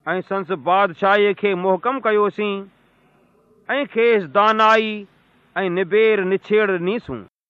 ऐं संस बादशाहीअ खे मुहकम कयोसीं ऐं खेसि दानाई ऐं निबेर निछेड़ ॾिनीसूं।